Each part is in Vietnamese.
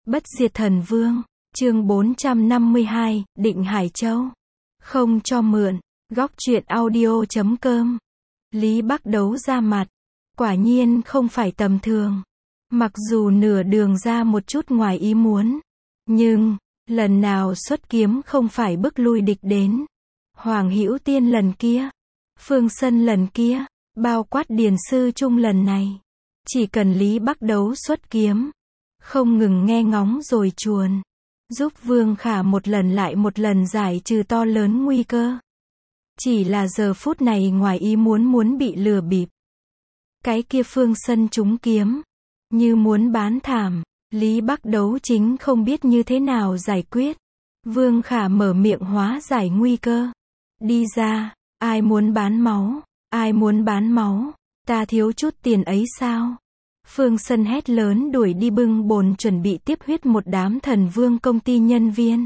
Bất diệt thần vương, chương 452, Định Hải Châu. Không cho mượn, góc truyện audio.com. Lý Bắc đấu ra mặt, quả nhiên không phải tầm thường. Mặc dù nửa đường ra một chút ngoài ý muốn, nhưng, lần nào xuất kiếm không phải bức lui địch đến. Hoàng Hữu Tiên lần kia, Phương Sân lần kia, bao quát Điền Sư Trung lần này. Chỉ cần Lý Bắc đấu xuất kiếm, không ngừng nghe ngóng rồi chuồn, giúp Vương Khả một lần lại một lần giải trừ to lớn nguy cơ. Chỉ là giờ phút này ngoài ý muốn bị lừa bịp. Cái kia Phương Sân trúng kiếm, như muốn bán thảm, Lý Bắc đấu chính không biết như thế nào giải quyết. Vương Khả mở miệng hóa giải nguy cơ. Đi ra, ai muốn bán máu, ai muốn bán máu, ta thiếu chút tiền ấy sao? Phương Sân hét lớn đuổi đi bưng bồn chuẩn bị tiếp huyết một đám thần vương công ty nhân viên.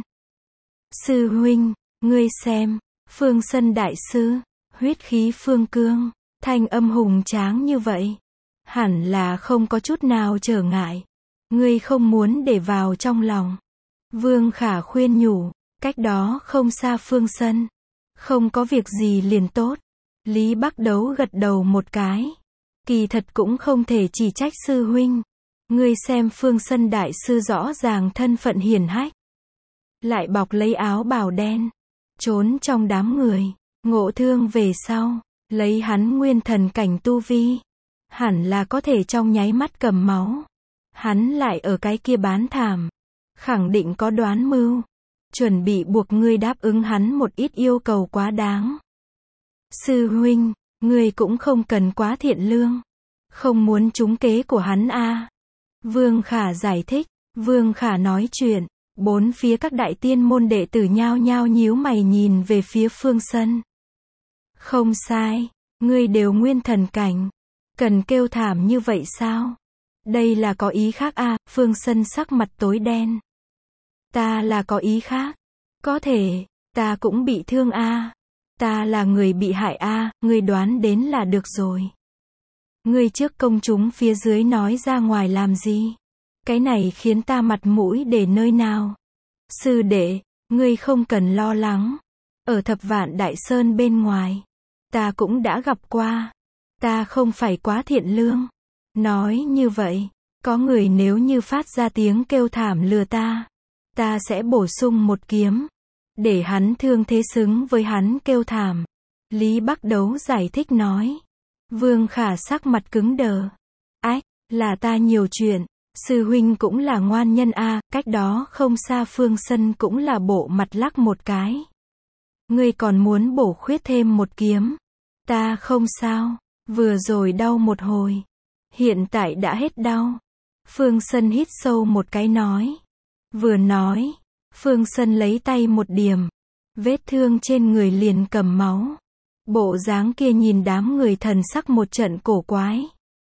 Sư huynh, ngươi xem, Phương Sân đại sư, huyết khí phương cương, thanh âm hùng tráng như vậy. Hẳn là không có chút nào trở ngại. Ngươi không muốn để vào trong lòng. Vương Khả khuyên nhủ, cách đó không xa Phương Sân. Không có việc gì liền tốt. Lý Bắc đấu gật đầu một cái. Kỳ thật cũng không thể chỉ trách sư huynh. Ngươi xem Phương Sân đại sư rõ ràng thân phận hiển hách. Lại bọc lấy áo bào đen. Trốn trong đám người. Ngộ thương về sau. Lấy hắn nguyên thần cảnh tu vi. Hẳn là có thể trong nháy mắt cầm máu. Hắn lại ở cái kia bán thảm. Khẳng định có đoán mưu. Chuẩn bị buộc ngươi đáp ứng hắn một ít yêu cầu quá đáng. Sư huynh, ngươi cũng không cần quá thiện lương. Không muốn trúng kế của hắn a. Vương Khả giải thích. Vương Khả nói chuyện. Bốn phía các đại tiên môn đệ tử nhao nhao nhíu mày nhìn về phía Phương Sân. Không sai, ngươi đều nguyên thần cảnh. Cần kêu thảm như vậy sao? Đây là có ý khác a. Phương Sân sắc mặt tối đen. Ta là có ý khác. Có thể, ta cũng bị thương a. Ta là người bị hại a, ngươi đoán đến là được rồi. Ngươi trước công chúng phía dưới nói ra ngoài làm gì? Cái này khiến ta mặt mũi để nơi nào? Sư đệ, ngươi không cần lo lắng. Ở Thập Vạn Đại Sơn bên ngoài, ta cũng đã gặp qua. Ta không phải quá thiện lương. Nói như vậy, có người nếu như phát ra tiếng kêu thảm lừa ta, ta sẽ bổ sung một kiếm, để hắn thương thế xứng với hắn kêu thảm. Lý Bắc đấu giải thích nói. Vương Khả sắc mặt cứng đờ. Ách, là ta nhiều chuyện. Sư huynh cũng là ngoan nhân a. Cách đó không xa Phương Sân cũng là bộ mặt lắc một cái. Ngươi còn muốn bổ khuyết thêm một kiếm. Ta không sao. Vừa rồi đau một hồi. Hiện tại đã hết đau. Phương Sân hít sâu một cái nói. Vừa nói, Phương Sân lấy tay một điểm. Vết thương trên người liền cầm máu. Bộ dáng kia nhìn đám người thần sắc một trận cổ quái.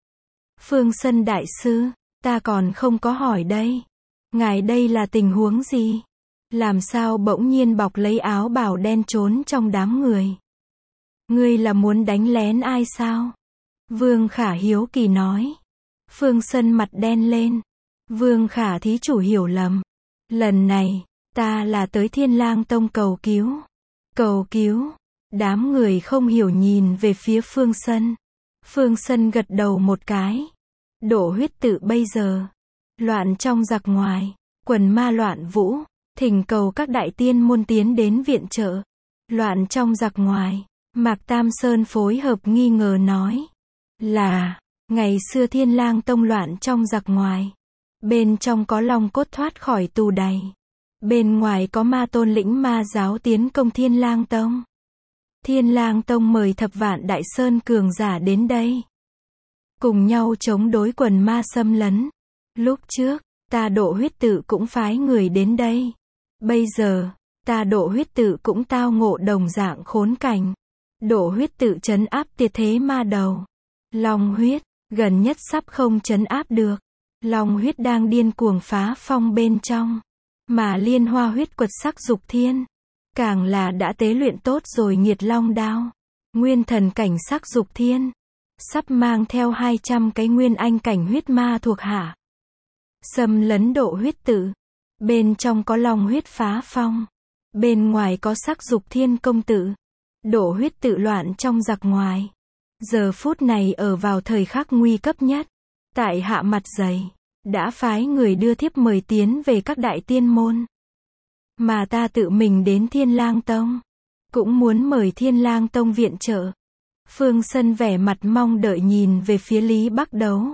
Phương Sân đại sư, ta còn không có hỏi đây. Ngài đây là tình huống gì? Làm sao bỗng nhiên bọc lấy áo bào đen trốn trong đám người? Ngươi là muốn đánh lén ai sao? Vương Khả hiếu kỳ nói. Phương Sân mặt đen lên. Vương Khả thí chủ hiểu lầm. Lần này, ta là tới Thiên Lang Tông cầu cứu. Cầu cứu. Đám người không hiểu nhìn về phía Phương Sân. Phương Sân gật đầu một cái. Đổ huyết tự bây giờ. Loạn trong giặc ngoài. Quần ma loạn vũ. Thỉnh cầu các đại tiên môn tiến đến viện trợ. Loạn trong giặc ngoài. Mạc Tam Sơn phối hợp nghi ngờ nói. Là, ngày xưa Thiên Lang Tông loạn trong giặc ngoài. Bên trong có long cốt thoát khỏi tù đày. Bên ngoài có ma tôn lĩnh ma giáo tiến công Thiên Lang Tông. Thiên Lang Tông mời Thập Vạn Đại Sơn cường giả đến đây. Cùng nhau chống đối quần ma xâm lấn. Lúc trước, ta Độ Huyết Tự cũng phái người đến đây. Bây giờ, ta Độ Huyết Tự cũng tao ngộ đồng dạng khốn cảnh. Độ Huyết Tự trấn áp tiệt thế ma đầu. Long huyết, gần nhất sắp không trấn áp được. Long huyết đang điên cuồng phá phong bên trong. Mà liên hoa huyết quật sắc dục thiên. Càng là đã tế luyện tốt rồi nghiệt long đao. Nguyên thần cảnh sắc dục thiên. Sắp mang theo 200 cái nguyên anh cảnh huyết ma thuộc hạ. xâm lấn Độ Huyết Tự. Bên trong có Long Huyết Phá Phong. Bên ngoài có Sắc Dục Thiên Công Tự. Độ Huyết Tự loạn trong giặc ngoài. Giờ phút này ở vào thời khắc nguy cấp nhất. Tại hạ mặt dày, đã phái người đưa thiếp mời tiến về các đại tiên môn. Mà ta tự mình đến Thiên Lang Tông. Cũng muốn mời Thiên Lang Tông viện trợ. Phương Sân vẻ mặt mong đợi nhìn về phía Lý Bắc Đấu.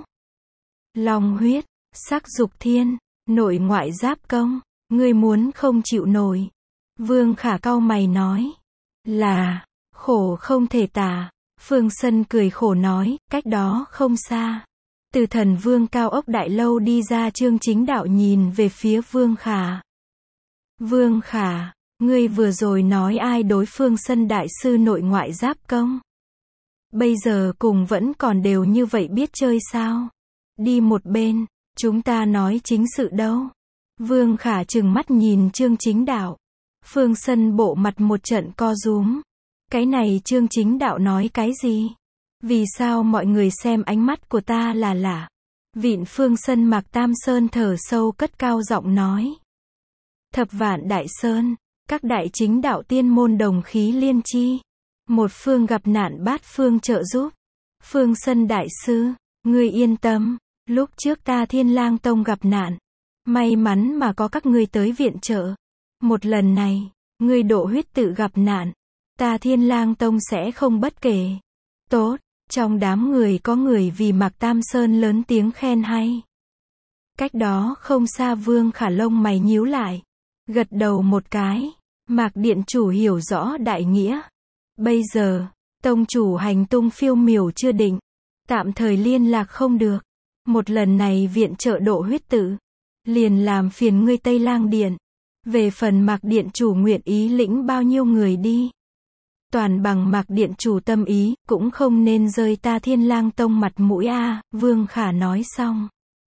Long huyết, sắc dục thiên, nội ngoại giáp công, ngươi muốn không chịu nổi. Vương Khả cau mày nói. Là, khổ không thể tả. Phương Sân cười khổ nói, cách đó không xa. Từ Thần Vương cao ốc đại lâu đi ra Trương Chính Đạo nhìn về phía Vương Khả. Vương Khả, ngươi vừa rồi nói ai đối Phương Sân đại sư nội ngoại giáp công? Bây giờ cùng vẫn còn đều như vậy biết chơi sao? Đi một bên, chúng ta nói chính sự đâu. Vương Khả trừng mắt nhìn Trương Chính Đạo. Phương Sân bộ mặt một trận co rúm. Cái này Trương Chính Đạo nói cái gì? Vì sao mọi người xem ánh mắt của ta là lạ? Vịn Phương Sân Mạc Tam Sơn thở sâu cất cao giọng nói. Thập Vạn Đại Sơn, các đại chính đạo tiên môn đồng khí liên chi. Một phương gặp nạn bát phương trợ giúp. Phương Sân đại sư, ngươi yên tâm, lúc trước ta Thiên Lang Tông gặp nạn. May mắn mà có các ngươi tới viện trợ. Một lần này, ngươi Độ Huyết Tự gặp nạn. Ta Thiên Lang Tông sẽ không bất kể. Tốt, trong đám người có người vì Mạc Tam Sơn lớn tiếng khen hay. Cách đó không xa Vương Khả lông mày nhíu lại. Gật đầu một cái. Mạc Điện Chủ hiểu rõ đại nghĩa. Bây giờ, Tông Chủ hành tung phiêu miểu chưa định. Tạm thời liên lạc không được. Một lần này viện trợ Độ Huyết Tự. Liền làm phiền ngươi Tây Lang Điện. Về phần Mạc Điện Chủ nguyện ý lĩnh bao nhiêu người đi. Toàn bằng Mạc Điện Chủ tâm ý, cũng không nên rơi ta Thiên Lang Tông mặt mũi a. Vương Khả nói xong.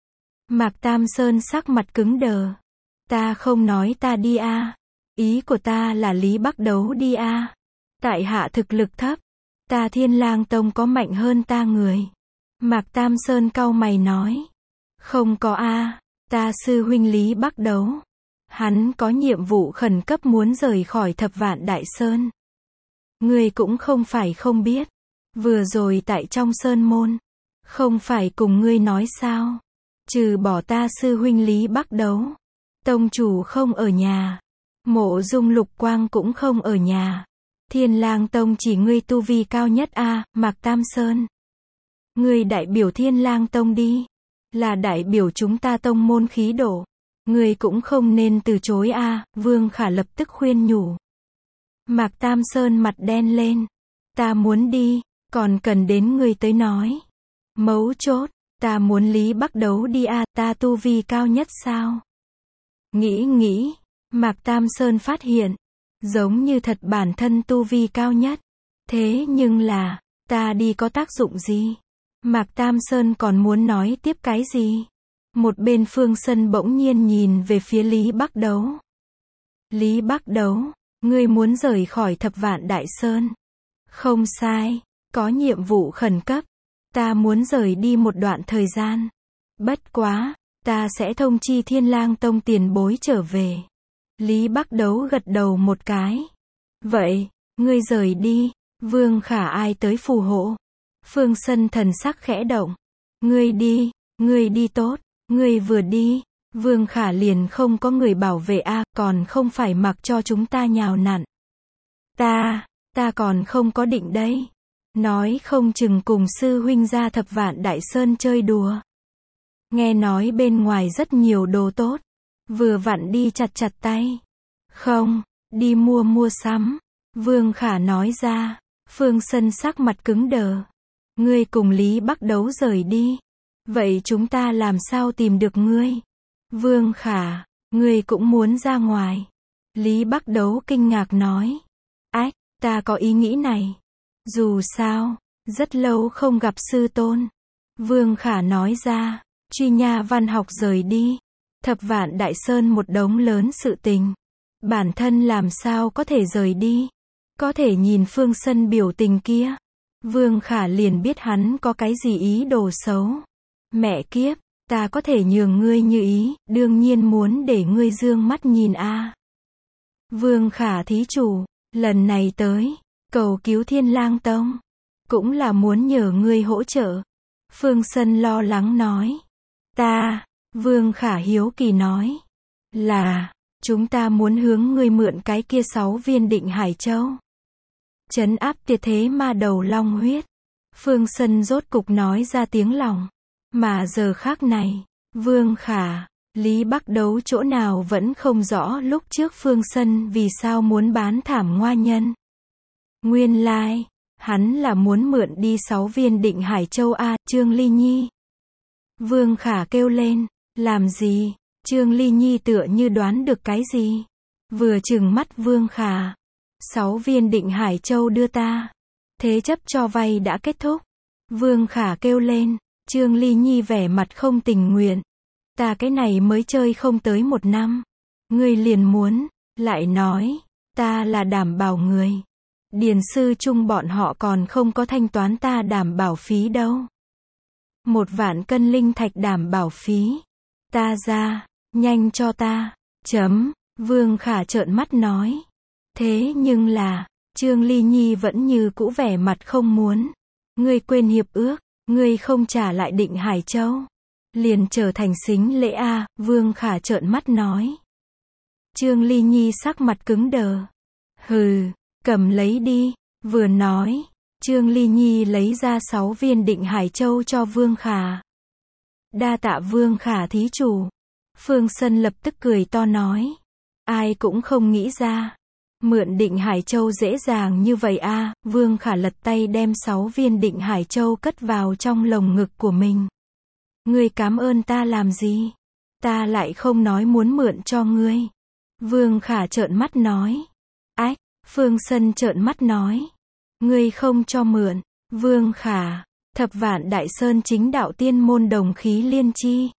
Mạc Tam Sơn sắc mặt cứng đờ. Ta không nói ta đi a. Ý của ta là Lý Bắc Đấu đi a. Tại hạ thực lực thấp. Ta Thiên Lang Tông có mạnh hơn ta người. Mạc Tam Sơn cau mày nói. Không có a. Ta sư huynh Lý Bắc Đấu. Hắn có nhiệm vụ khẩn cấp muốn rời khỏi Thập Vạn Đại Sơn. Ngươi cũng không phải không biết. Vừa rồi tại trong Sơn Môn. Không phải cùng ngươi nói sao. Trừ bỏ ta sư huynh Lý Bắc Đấu. Tông chủ không ở nhà. Mộ Dung Lục Quang cũng không ở nhà. Thiên Lang Tông chỉ ngươi tu vi cao nhất a. Mạc Tam Sơn. Ngươi đại biểu Thiên Lang Tông đi. Là đại biểu chúng ta tông môn khí độ. Ngươi cũng không nên từ chối a. Vương Khả lập tức khuyên nhủ. Mạc Tam Sơn mặt đen lên. Ta muốn đi, còn cần đến ngươi tới nói. Mấu chốt, ta muốn Lý Bắc Đấu đi a. Ta tu vi cao nhất sao? Nghĩ, Mạc Tam Sơn phát hiện, giống như thật bản thân tu vi cao nhất. Thế nhưng là, ta đi có tác dụng gì? Mạc Tam Sơn còn muốn nói tiếp cái gì? Một bên Phương Sân bỗng nhiên nhìn về phía Lý Bắc Đấu. Lý Bắc Đấu, ngươi muốn rời khỏi Thập Vạn Đại Sơn. Không sai, có nhiệm vụ khẩn cấp. Ta muốn rời đi một đoạn thời gian. Bất quá, ta sẽ thông chi Thiên Lang Tông tiền bối trở về. Lý Bắc Đấu gật đầu một cái. Vậy, ngươi rời đi. Vương Khả ai tới phù hộ? Phương Sân thần sắc khẽ động. Ngươi đi tốt. Ngươi vừa đi, Vương Khả liền không có người bảo vệ a, còn không phải mặc cho chúng ta nhào nặn. Ta còn không có định đấy. Nói không chừng cùng sư huynh ra Thập Vạn Đại Sơn chơi đùa. Nghe nói bên ngoài rất nhiều đồ tốt. Vừa vặn đi chặt tay. Không, đi mua sắm. Vương Khả nói ra. Phương Sân sắc mặt cứng đờ. Ngươi cùng Lý Bắc Đấu rời đi. Vậy chúng ta làm sao tìm được ngươi? Vương Khả, ngươi cũng muốn ra ngoài. Lý Bắc Đấu kinh ngạc nói. Ách, ta có ý nghĩ này. Dù sao, rất lâu không gặp sư tôn. Vương Khả nói ra. Truy Nha Văn Học rời đi. Thập Vạn Đại Sơn một đống lớn sự tình. Bản thân làm sao có thể rời đi? Có thể nhìn Phương Sân biểu tình kia. Vương Khả liền biết hắn có cái gì ý đồ xấu. Mẹ kiếp, Ta có thể nhường ngươi như ý, đương nhiên muốn để ngươi dương mắt nhìn a. Vương Khả thí chủ, lần này tới, cầu cứu Thiên Lang Tông, cũng là muốn nhờ ngươi hỗ trợ. Phương Sân lo lắng nói. Vương Khả hiếu kỳ nói. Là, chúng ta muốn hướng ngươi mượn cái kia 6 viên Định Hải Châu. Trấn áp tiệt thế ma đầu long huyết. Phương Sân rốt cục nói ra tiếng lòng. Mà giờ khác này, Vương Khả, Lý Bắc Đấu chỗ nào vẫn không rõ lúc trước Phương Sân vì sao muốn bán Thảm Ngoa Nhân. Nguyên lai, hắn là muốn mượn đi 6 viên Định Hải Châu a. Trương Ly Nhi. Vương Khả kêu lên, làm gì? Trương Ly Nhi tựa như đoán được cái gì. Vừa trừng mắt Vương Khả. 6 viên Định Hải Châu đưa ta. Thế chấp cho vay đã kết thúc. Vương Khả kêu lên. Trương Ly Nhi vẻ mặt không tình nguyện. Ta cái này mới chơi không tới 1 năm. Ngươi liền muốn, lại nói, ta là đảm bảo người. Điền sư chung bọn họ còn không có thanh toán ta đảm bảo phí đâu. 1 vạn cân linh thạch đảm bảo phí. Ta ra, nhanh cho ta. Vương Khả trợn mắt nói. Thế nhưng là, Trương Ly Nhi vẫn như cũ vẻ mặt không muốn. Ngươi quên hiệp ước, ngươi không trả lại Định Hải Châu. Liền trở thành xính lễ a. Vương Khả trợn mắt nói. Trương Ly Nhi sắc mặt cứng đờ. Hừ, cầm lấy đi. Vừa nói, Trương Ly Nhi lấy ra 6 viên Định Hải Châu cho Vương Khả. Đa tạ Vương Khả thí chủ. Phương Sân lập tức cười to nói. Ai cũng không nghĩ ra. Mượn Định Hải Châu dễ dàng như vậy a. Vương Khả lật tay đem 6 viên Định Hải Châu cất vào trong lồng ngực của mình. Ngươi cảm ơn ta làm gì? Ta lại không nói muốn mượn cho ngươi. Vương Khả trợn mắt nói. Ách, Phương Sân trợn mắt nói. Ngươi không cho mượn. Vương Khả, Thập Vạn Đại Sơn chính đạo tiên môn đồng khí liên chi.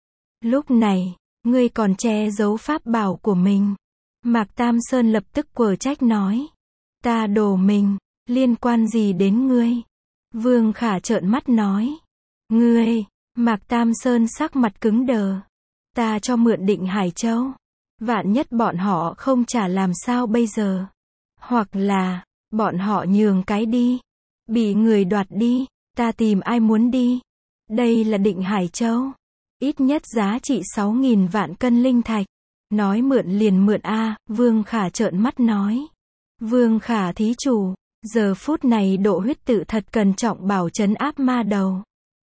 Lúc này, ngươi còn che giấu pháp bảo của mình. Mạc Tam Sơn lập tức quở trách nói. Ta đổ mình, liên quan gì đến ngươi? Vương Khả trợn mắt nói. Ngươi, Mạc Tam Sơn sắc mặt cứng đờ. Ta cho mượn Định Hải Châu. Vạn nhất bọn họ không trả làm sao bây giờ? Hoặc là, bọn họ nhường cái đi. Bị người đoạt đi, ta tìm ai muốn đi? Đây là Định Hải Châu. Ít nhất giá trị 6.000 vạn cân linh thạch. Nói mượn liền mượn a. Vương Khả trợn mắt nói. Vương Khả thí chủ, giờ phút này độ huyết tự thật cẩn trọng bảo trấn áp ma đầu.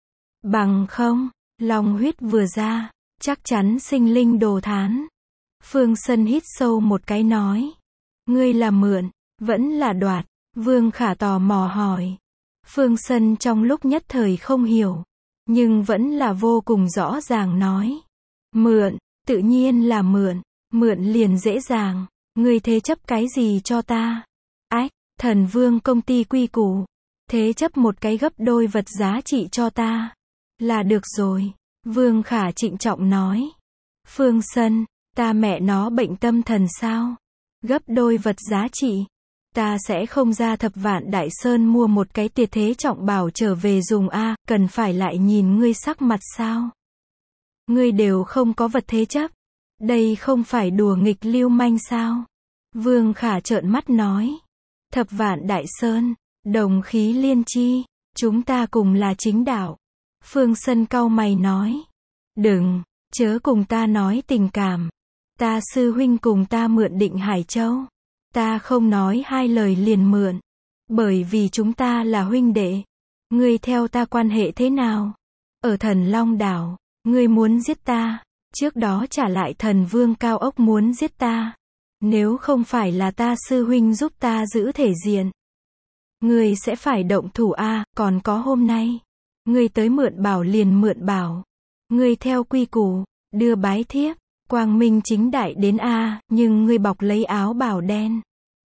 Bằng không, long huyết vừa ra, chắc chắn sinh linh đồ thán. Phương Sân hít sâu một cái nói. Ngươi là mượn, vẫn là đoạt? Vương Khả tò mò hỏi. Phương Sân trong lúc nhất thời không hiểu, nhưng vẫn là vô cùng rõ ràng nói. Mượn, tự nhiên là mượn. Mượn liền dễ dàng. Ngươi thế chấp cái gì cho ta? Ách, Thần Vương công ty quy củ. Thế chấp một cái gấp đôi vật giá trị cho ta. Là được rồi. Vương Khả trịnh trọng nói. Phương Sân, ta mẹ nó bệnh tâm thần sao? Gấp đôi vật giá trị. Ta sẽ không ra Thập Vạn Đại Sơn mua một cái tuyệt thế trọng bảo trở về dùng a. Cần phải lại nhìn ngươi sắc mặt sao? Ngươi đều không có vật thế chấp. Đây không phải đùa nghịch lưu manh sao? Vương Khả trợn mắt nói. Thập Vạn Đại Sơn, đồng khí liên chi, chúng ta cùng là chính đạo. Phương Sân cau mày nói. Đừng, chớ cùng ta nói tình cảm. Ta sư huynh cùng ta mượn Định Hải Châu. Ta không nói 2 lời liền mượn. Bởi vì chúng ta là huynh đệ. Ngươi theo ta quan hệ thế nào? Ở Thần Long Đảo, ngươi muốn giết ta. Trước đó trả lại Thần Vương Cao Ốc muốn giết ta. Nếu không phải là ta sư huynh giúp ta giữ thể diện, ngươi sẽ phải động thủ a. Còn có hôm nay, ngươi tới mượn bảo liền mượn bảo. Ngươi theo quy củ, đưa bái thiếp, quang minh chính đại đến a. Nhưng ngươi bọc lấy áo bào đen,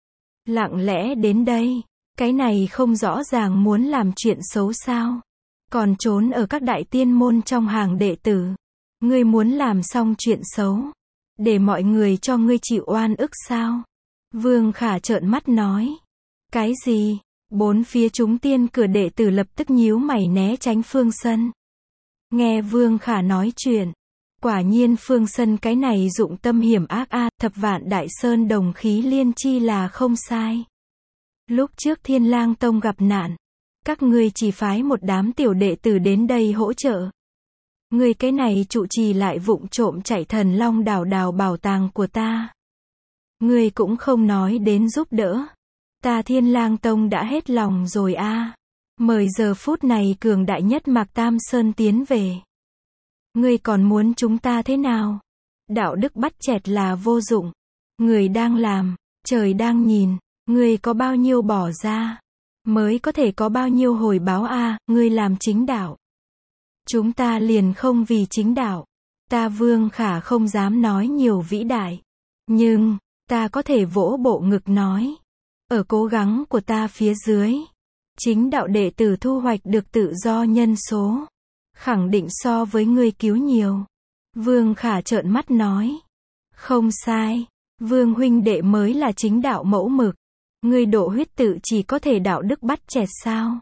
lặng lẽ đến đây. Cái này không rõ ràng muốn làm chuyện xấu sao? Còn trốn ở các đại tiên môn trong hàng đệ tử. Ngươi muốn làm xong chuyện xấu, để mọi người cho ngươi chịu oan ức sao? Vương Khả trợn mắt nói. Cái gì? 4 phía chúng tiên cửa đệ tử lập tức nhíu mày né tránh Phương Sân. Nghe Vương Khả nói chuyện. Quả nhiên Phương Sân cái này dụng tâm hiểm ác a, thập vạn đại sơn đồng khí liên chi là không sai. Lúc trước Thiên Lang Tông gặp nạn, các ngươi chỉ phái một đám tiểu đệ tử đến đây hỗ trợ. Ngươi cái này trụ trì lại vụng trộm chạy Thần Long đảo đào bảo tàng của ta. Ngươi cũng không nói đến giúp đỡ. Ta Thiên Lang Tông đã hết lòng rồi a. Mời giờ phút này cường đại nhất Mạc Tam Sơn tiến về. Ngươi còn muốn chúng ta thế nào? Đạo đức bắt chẹt là vô dụng. Người đang làm, trời đang nhìn, ngươi có bao nhiêu bỏ ra, mới có thể có bao nhiêu hồi báo a, ngươi làm chính đạo. Chúng ta liền không vì chính đạo. Ta Vương Khả không dám nói nhiều vĩ đại. Nhưng, ta có thể vỗ bộ ngực nói. Ở cố gắng của ta phía dưới, chính đạo đệ tử thu hoạch được tự do nhân số. Khẳng định so với ngươi cứu nhiều. Vương Khả trợn mắt nói. Không sai. Vương huynh đệ mới là chính đạo mẫu mực. Ngươi độ huyết tự chỉ có thể đạo đức bắt chẹt sao?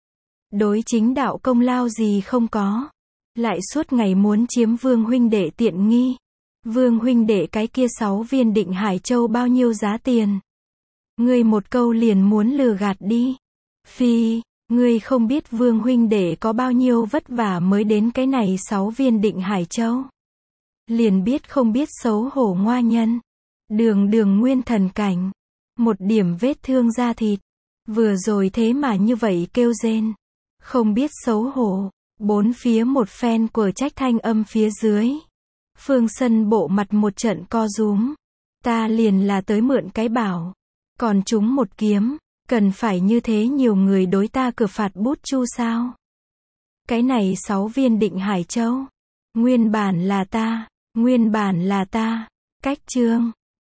Đối chính đạo công lao gì không có. Lại suốt ngày muốn chiếm Vương huynh đệ tiện nghi. Vương huynh đệ cái kia 6 viên Định Hải Châu bao nhiêu giá tiền? Ngươi một câu liền muốn lừa gạt đi. Phi, ngươi không biết Vương huynh đệ có bao nhiêu vất vả mới đến cái này 6 viên Định Hải Châu. Liền biết không biết xấu hổ ngoa nhân. Đường đường nguyên thần cảnh. Một điểm vết thương da thịt. Vừa rồi thế mà như vậy kêu rên. Không biết xấu hổ. Bốn phía một phen của trách thanh âm phía dưới. Phương Sân bộ mặt một trận co rúm. Ta liền là tới mượn cái bảo. Còn chúng một kiếm. Cần phải như thế nhiều người đối ta cửa phạt bút chu sao? Cái này 6 viên Định Hải Châu. Nguyên bản là ta. Cách chương.